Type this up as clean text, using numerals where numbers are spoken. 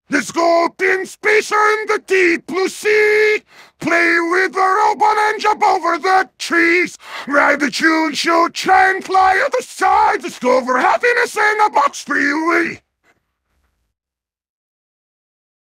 Let's go up in space or in the deep blue sea. Play with the robot and jump over the trees. Ride the choo-choo train, fly other side. Discover happiness in a box for you.